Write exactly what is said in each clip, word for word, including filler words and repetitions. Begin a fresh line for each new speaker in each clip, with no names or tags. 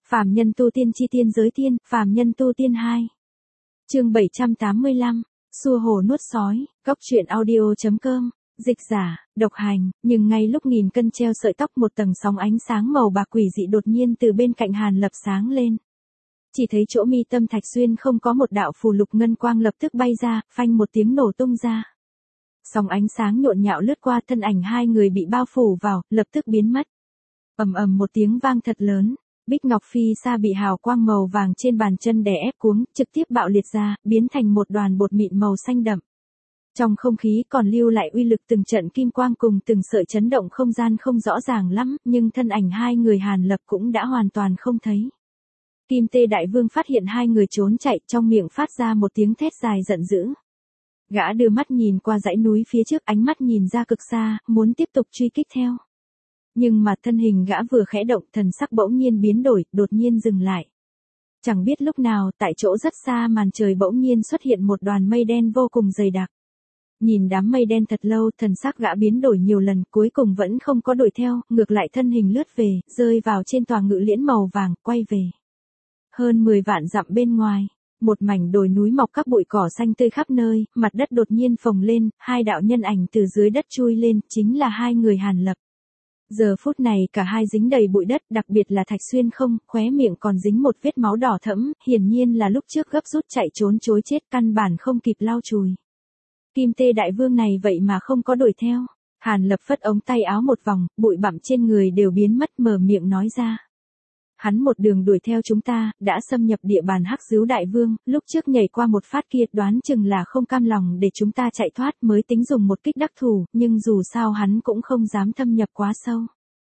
Phàm nhân tu tiên chi tiên giới tiên, phàm nhân tu tiên hai. Chương bảy trăm tám mươi lăm, xua hồ nuốt sói, góc truyện audio chấm com, dịch giả, độc hành, nhưng ngay lúc nghìn cân treo sợi tóc một tầng sóng ánh sáng màu bạc quỷ dị đột nhiên từ bên cạnh Hàn Lập sáng lên. Chỉ thấy chỗ mi tâm Thạch Xuyên không có một đạo phù lục ngân quang lập tức bay ra, phanh một tiếng nổ tung ra. Sóng ánh sáng nhộn nhạo lướt qua thân ảnh hai người bị bao phủ vào, lập tức biến mất. Ầm ầm một tiếng vang thật lớn. Bích Ngọc Phi sa bị hào quang màu vàng trên bàn chân đè ép cuống, trực tiếp bạo liệt ra, biến thành một đoàn bột mịn màu xanh đậm. Trong không khí còn lưu lại uy lực từng trận kim quang cùng từng sợi chấn động không gian không rõ ràng lắm, nhưng thân ảnh hai người Hàn Lập cũng đã hoàn toàn không thấy. Kim Tê Đại Vương phát hiện hai người trốn chạy, trong miệng phát ra một tiếng thét dài giận dữ. Gã đưa mắt nhìn qua dãy núi phía trước, ánh mắt nhìn ra cực xa, muốn tiếp tục truy kích theo. Nhưng mà thân hình gã vừa khẽ động, thần sắc bỗng nhiên biến đổi, đột nhiên dừng lại. Chẳng biết lúc nào, tại chỗ rất xa màn trời bỗng nhiên xuất hiện một đoàn mây đen vô cùng dày đặc. Nhìn đám mây đen thật lâu, thần sắc gã biến đổi nhiều lần, cuối cùng vẫn không có đuổi theo, ngược lại thân hình lướt về, rơi vào trên tòa ngự liễn màu vàng, quay về. Hơn mười vạn dặm bên ngoài, một mảnh đồi núi mọc các bụi cỏ xanh tươi khắp nơi, mặt đất đột nhiên phồng lên, hai đạo nhân ảnh từ dưới đất chui lên, chính là hai người Hàn Lập. Giờ phút này cả hai dính đầy bụi đất, đặc biệt là Thạch Xuyên không, khóe miệng còn dính một vết máu đỏ thẫm, hiển nhiên là lúc trước gấp rút chạy trốn chối chết, căn bản không kịp lau chùi. Kim Tê Đại Vương này vậy mà không có đuổi theo. Hàn Lập phất ống tay áo một vòng, bụi bặm trên người đều biến mất, mở miệng nói ra. Hắn một đường đuổi theo chúng ta, đã xâm nhập địa bàn Hắc Dứu Đại Vương, lúc trước nhảy qua một phát kia, đoán chừng là không cam lòng để chúng ta chạy thoát mới tính dùng một kích đắc thủ, nhưng dù sao hắn cũng không dám thâm nhập quá sâu.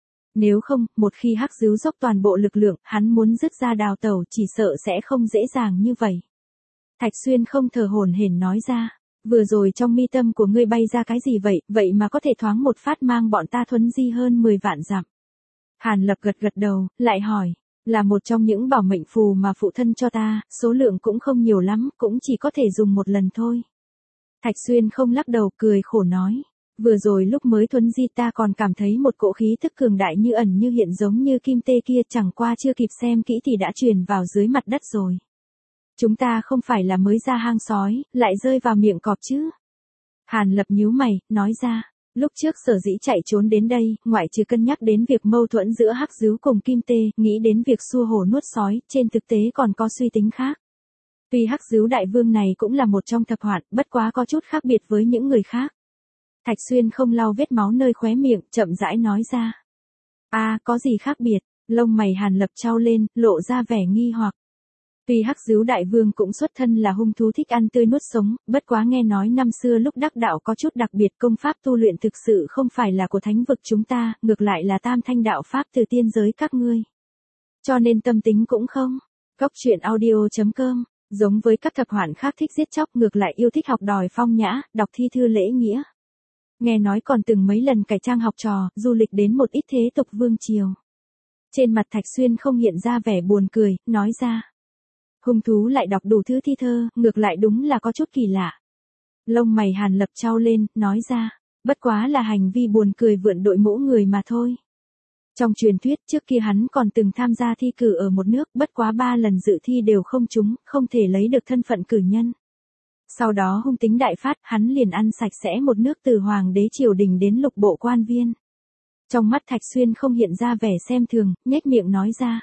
Nếu không, một khi Hắc Dứu dốc toàn bộ lực lượng, hắn muốn dứt ra đào tẩu chỉ sợ sẽ không dễ dàng như vậy. Thạch Xuyên không thở hổn hển nói ra, vừa rồi trong mi tâm của ngươi bay ra cái gì vậy, vậy mà có thể thoáng một phát mang bọn ta thuấn di hơn mười vạn dặm. Hàn Lập gật gật đầu, lại hỏi, là một trong những bảo mệnh phù mà phụ thân cho ta, số lượng cũng không nhiều lắm, cũng chỉ có thể dùng một lần thôi. Thạch Xuyên không lắc đầu, cười khổ nói, vừa rồi lúc mới thuấn di ta còn cảm thấy một cỗ khí thức cường đại như ẩn như hiện giống như kim tê kia, chẳng qua chưa kịp xem kỹ thì đã truyền vào dưới mặt đất rồi. Chúng ta không phải là mới ra hang sói, lại rơi vào miệng cọp chứ. Hàn Lập nhíu mày, nói ra. Lúc trước sở dĩ chạy trốn đến đây, ngoại trừ cân nhắc đến việc mâu thuẫn giữa Hắc Dứu cùng Kim Tê, nghĩ đến việc xua hổ nuốt sói, trên thực tế còn có suy tính khác. Vì Hắc Dứu Đại Vương này cũng là một trong thập hoạn, bất quá có chút khác biệt với những người khác. Thạch Xuyên không lau vết máu nơi khóe miệng, chậm rãi nói ra. A, à, có gì khác biệt? Lông mày Hàn Lập chau lên, lộ ra vẻ nghi hoặc. Tuy Hắc Dứu Đại Vương cũng xuất thân là hung thú thích ăn tươi nuốt sống, bất quá nghe nói năm xưa lúc đắc đạo có chút đặc biệt, công pháp tu luyện thực sự không phải là của thánh vực chúng ta, ngược lại là tam thanh đạo pháp từ tiên giới các ngươi. Cho nên tâm tính cũng không. Góc truyện audio chấm com, giống với các thập hoạn khác thích giết chóc, ngược lại yêu thích học đòi phong nhã, đọc thi thư lễ nghĩa. Nghe nói còn từng mấy lần cải trang học trò, du lịch đến một ít thế tục vương triều. Trên mặt Thạch Xuyên không hiện ra vẻ buồn cười, nói ra. Hung thú lại đọc đủ thứ thi thơ, ngược lại đúng là có chút kỳ lạ. Lông mày Hàn Lập chau lên, nói ra, bất quá là hành vi buồn cười vượn đội mũ người mà thôi. Trong truyền thuyết trước kia hắn còn từng tham gia thi cử ở một nước, bất quá ba lần dự thi đều không trúng, không thể lấy được thân phận cử nhân. Sau đó hung tính đại phát, hắn liền ăn sạch sẽ một nước từ hoàng đế triều đình đến lục bộ quan viên. Trong mắt Thạch Xuyên không hiện ra vẻ xem thường, nhếch miệng nói ra.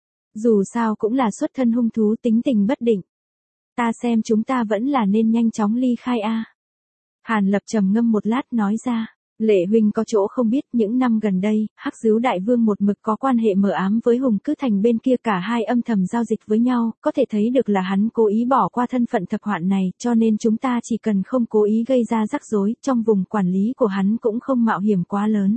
Dù sao cũng là xuất thân hung thú, tính tình bất định. Ta xem chúng ta vẫn là nên nhanh chóng ly khai a. Hàn Lập trầm ngâm một lát nói ra, Lệ huynh có chỗ không biết, những năm gần đây, Hắc Dứu Đại Vương một mực có quan hệ mờ ám với Hùng Cứ Thành bên kia, cả hai âm thầm giao dịch với nhau, có thể thấy được là hắn cố ý bỏ qua thân phận thập hoạn này, cho nên chúng ta chỉ cần không cố ý gây ra rắc rối, trong vùng quản lý của hắn cũng không mạo hiểm quá lớn.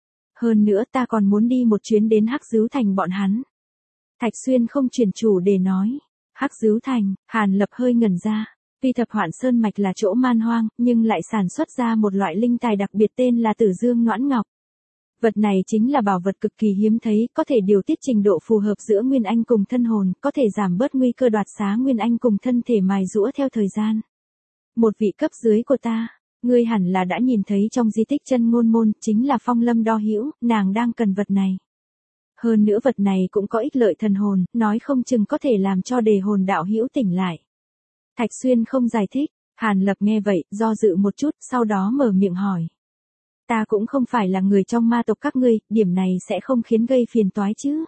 Hơn nữa ta còn muốn đi một chuyến đến Hắc Dứu Thành bọn hắn. Thạch Xuyên không chuyển chủ để nói. Hắc Dứu Thành, Hàn Lập hơi ngẩn ra. Tuy thập hoạn sơn mạch là chỗ man hoang, nhưng lại sản xuất ra một loại linh tài đặc biệt tên là Tử Dương Noãn Ngọc. Vật này chính là bảo vật cực kỳ hiếm thấy, có thể điều tiết trình độ phù hợp giữa nguyên anh cùng thân hồn, có thể giảm bớt nguy cơ đoạt xá nguyên anh cùng thân thể mài giũa theo thời gian. Một vị cấp dưới của ta, ngươi hẳn là đã nhìn thấy trong di tích Chân Ngôn Môn, chính là Phong Lâm Đo Hữu, nàng đang cần vật này. Hơn nữa vật này cũng có ích lợi thần hồn, nói không chừng có thể làm cho đề hồn đạo hữu tỉnh lại. Thạch Xuyên không giải thích, Hàn Lập nghe vậy, do dự một chút, sau đó mở miệng hỏi. Ta cũng không phải là người trong ma tộc các ngươi, điểm này sẽ không khiến gây phiền toái chứ.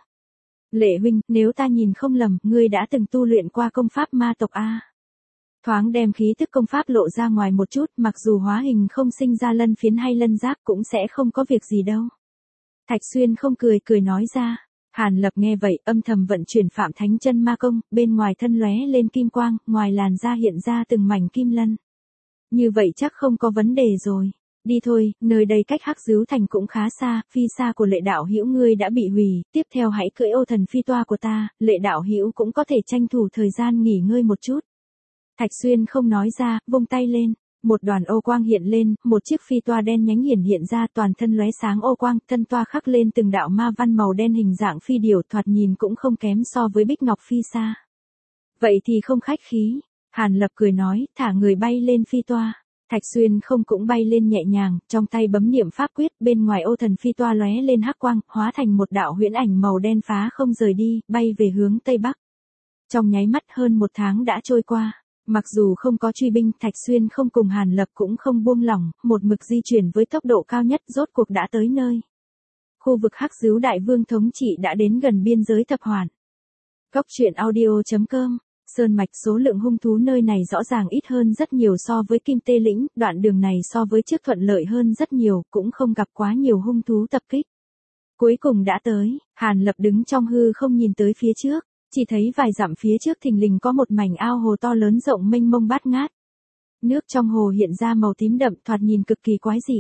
Lệ huynh, nếu ta nhìn không lầm, ngươi đã từng tu luyện qua công pháp ma tộc a. Thoáng đem khí tức công pháp lộ ra ngoài một chút, mặc dù hóa hình không sinh ra lân phiến hay lân giáp cũng sẽ không có việc gì đâu. Thạch Xuyên không cười cười nói ra. Hàn Lập nghe vậy, âm thầm vận chuyển Phạm Thánh Chân Ma Công, bên ngoài thân lóe lên kim quang, ngoài làn da hiện ra từng mảnh kim lân. Như vậy chắc không có vấn đề rồi. Đi thôi, nơi đây cách Hắc Dứu Thành cũng khá xa, phi xa của Lệ đạo hữu ngươi đã bị hủy, tiếp theo hãy cưỡi ô thần phi toa của ta, Lệ đạo hữu cũng có thể tranh thủ thời gian nghỉ ngơi một chút. Thạch Xuyên không nói ra, vung tay lên, một đoàn ô quang hiện lên, một chiếc phi toa đen nhánh hiển hiện ra, toàn thân lóe sáng ô quang, thân toa khắc lên từng đạo ma văn màu đen hình dạng phi điểu, thoạt nhìn cũng không kém so với Bích Ngọc phi xa. Vậy thì không khách khí, Hàn Lập cười nói, thả người bay lên phi toa. Thạch Xuyên không cũng bay lên nhẹ nhàng, trong tay bấm niệm pháp quyết, bên ngoài ô thần phi toa lóe lên hắc quang, hóa thành một đạo huyễn ảnh màu đen phá không rời đi, bay về hướng tây bắc. Trong nháy mắt hơn một tháng đã trôi qua, mặc dù không có truy binh, Thạch Xuyên không cùng Hàn Lập cũng không buông lỏng, một mực di chuyển với tốc độ cao nhất, rốt cuộc đã tới nơi. Khu vực Hắc Dứu Đại Vương thống trị đã đến gần biên giới Thập Hoàn. Góc truyện audio chấm com. Sơn mạch số lượng hung thú nơi này rõ ràng ít hơn rất nhiều so với Kim Tê Lĩnh, đoạn đường này so với trước thuận lợi hơn rất nhiều, cũng không gặp quá nhiều hung thú tập kích. Cuối cùng đã tới, Hàn Lập đứng trong hư không nhìn tới phía trước, chỉ thấy vài dặm phía trước thình lình có một mảnh ao hồ to lớn rộng mênh mông bát ngát. Nước trong hồ hiện ra màu tím đậm, thoạt nhìn cực kỳ quái dị.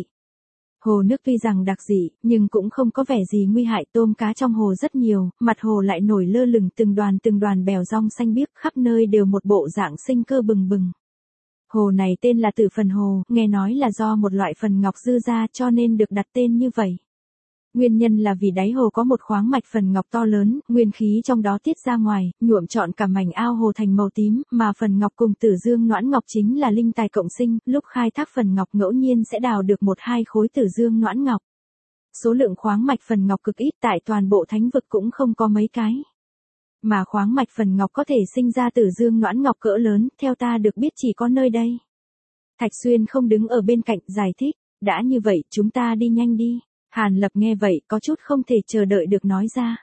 Hồ nước tuy rằng đặc dị, nhưng cũng không có vẻ gì nguy hại, tôm cá trong hồ rất nhiều, mặt hồ lại nổi lơ lửng từng đoàn từng đoàn bèo rong xanh biếc, khắp nơi đều một bộ dạng sinh cơ bừng bừng. Hồ này tên là Tử Phần Hồ, nghe nói là do một loại phần ngọc dư ra cho nên được đặt tên như vậy. Nguyên nhân là vì đáy hồ có một khoáng mạch phần ngọc to lớn, nguyên khí trong đó tiết ra ngoài, nhuộm trọn cả mảnh ao hồ thành màu tím, mà phần ngọc cùng Tử Dương Noãn Ngọc chính là linh tài cộng sinh, lúc khai thác phần ngọc ngẫu nhiên sẽ đào được một hai khối Tử Dương Noãn Ngọc. Số lượng khoáng mạch phần ngọc cực ít, tại toàn bộ thánh vực cũng không có mấy cái. Mà khoáng mạch phần ngọc có thể sinh ra Tử Dương Noãn Ngọc cỡ lớn, theo ta được biết chỉ có nơi đây. Thạch Xuyên không đứng ở bên cạnh, giải thích, đã như vậy, chúng ta đi nhanh đi. Hàn Lập nghe vậy, có chút không thể chờ đợi được nói ra.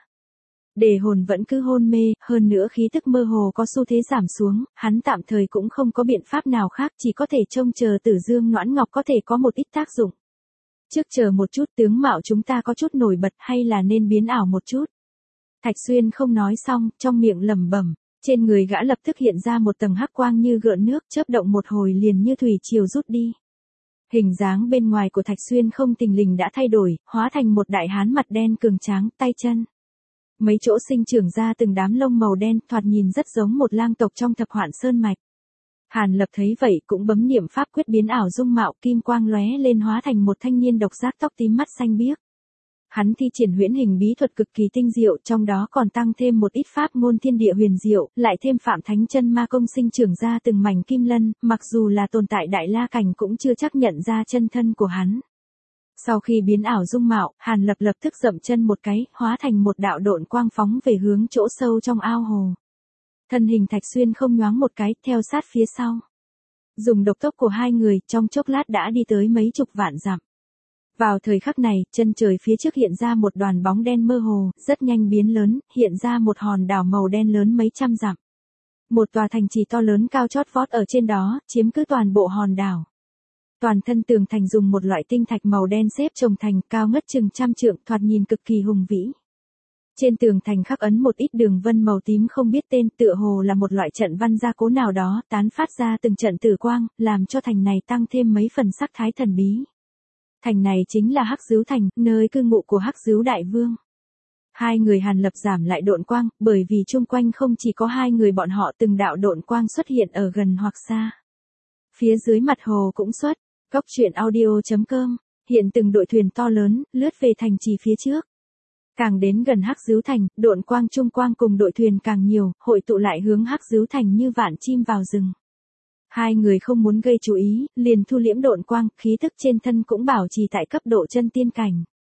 Đề hồn vẫn cứ hôn mê, hơn nữa khí tức mơ hồ có xu thế giảm xuống, hắn tạm thời cũng không có biện pháp nào khác, chỉ có thể trông chờ Tử Dương Noãn Ngọc có thể có một ít tác dụng. Trước chờ một chút, tướng mạo chúng ta có chút nổi bật hay là nên biến ảo một chút. Thạch Xuyên không nói xong, trong miệng lẩm bẩm, trên người gã lập tức hiện ra một tầng hắc quang như gợn nước, chớp động một hồi liền như thủy triều rút đi. Hình dáng bên ngoài của Thạch Xuyên không tình lình đã thay đổi, hóa thành một đại hán mặt đen cường tráng, tay chân. Mấy chỗ sinh trưởng ra từng đám lông màu đen, thoạt nhìn rất giống một lang tộc trong Thập Hoạn Sơn mạch. Hàn Lập thấy vậy cũng bấm niệm pháp quyết biến ảo dung mạo, kim quang lóe lên hóa thành một thanh niên độc giác tóc tím mắt xanh biếc. Hắn thi triển huyễn hình bí thuật cực kỳ tinh diệu, trong đó còn tăng thêm một ít pháp môn thiên địa huyền diệu, lại thêm Phạm Thánh Chân Ma Công sinh trưởng ra từng mảnh kim lân, mặc dù là tồn tại đại la cảnh cũng chưa chắc nhận ra chân thân của hắn. Sau khi biến ảo dung mạo, Hàn Lập lập tức dậm chân một cái, hóa thành một đạo độn quang phóng về hướng chỗ sâu trong ao hồ. Thân hình Thạch Xuyên không nhoáng một cái, theo sát phía sau. Dùng độc tốc của hai người, trong chốc lát đã đi tới mấy chục vạn dặm. Vào thời khắc này, chân trời phía trước hiện ra một đoàn bóng đen mơ hồ, rất nhanh biến lớn, hiện ra một hòn đảo màu đen lớn mấy trăm dặm. Một tòa thành trì to lớn cao chót vót ở trên đó, chiếm cứ toàn bộ hòn đảo. Toàn thân tường thành dùng một loại tinh thạch màu đen xếp chồng thành, cao ngất chừng trăm trượng, thoạt nhìn cực kỳ hùng vĩ. Trên tường thành khắc ấn một ít đường vân màu tím không biết tên, tựa hồ là một loại trận văn gia cố nào đó, tán phát ra từng trận tử quang, làm cho thành này tăng thêm mấy phần sắc thái thần bí. Thành này chính là Hắc Dứu Thành, nơi cư ngụ của Hắc Dứu Đại Vương. Hai người Hàn Lập giảm lại độn quang, bởi vì chung quanh không chỉ có hai người bọn họ, từng đạo độn quang xuất hiện ở gần hoặc xa. Phía dưới mặt hồ cũng xuất, góc truyện audio chấm com, hiện từng đội thuyền to lớn, lướt về thành trì phía trước. Càng đến gần Hắc Dứu Thành, độn quang chung quang cùng đội thuyền càng nhiều, hội tụ lại hướng Hắc Dứu Thành như vạn chim vào rừng. Hai người không muốn gây chú ý, liền thu liễm độn quang, khí tức trên thân cũng bảo trì tại cấp độ chân tiên cảnh.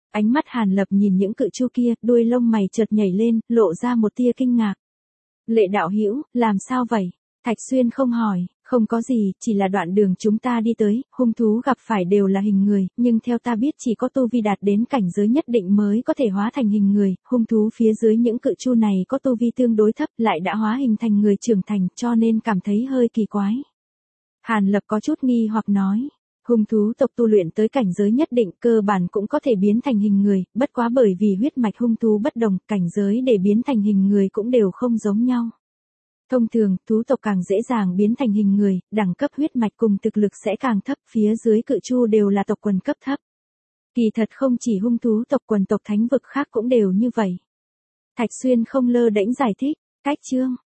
Ánh mắt Hàn Lập nhìn những cự chu kia, đuôi lông mày chợt nhảy lên, lộ ra một tia kinh ngạc. Lệ đạo hữu, làm sao vậy? Thạch Xuyên không hỏi, không có gì, chỉ là đoạn đường chúng ta đi tới, hung thú gặp phải đều là hình người, nhưng theo ta biết chỉ có tu vi đạt đến cảnh giới nhất định mới có thể hóa thành hình người, hung thú phía dưới những cự chu này có tu vi tương đối thấp lại đã hóa hình thành người trưởng thành cho nên cảm thấy hơi kỳ quái. Hàn Lập có chút nghi hoặc nói. Hung thú tộc tu luyện tới cảnh giới nhất định cơ bản cũng có thể biến thành hình người, bất quá bởi vì huyết mạch hung thú bất đồng, cảnh giới để biến thành hình người cũng đều không giống nhau. Thông thường, thú tộc càng dễ dàng biến thành hình người, đẳng cấp huyết mạch cùng thực lực sẽ càng thấp, phía dưới cự chu đều là tộc quần cấp thấp. Kỳ thật không chỉ hung thú tộc quần tộc thánh vực khác cũng đều như vậy. Thạch Xuyên không lơ đễnh giải thích, cách chương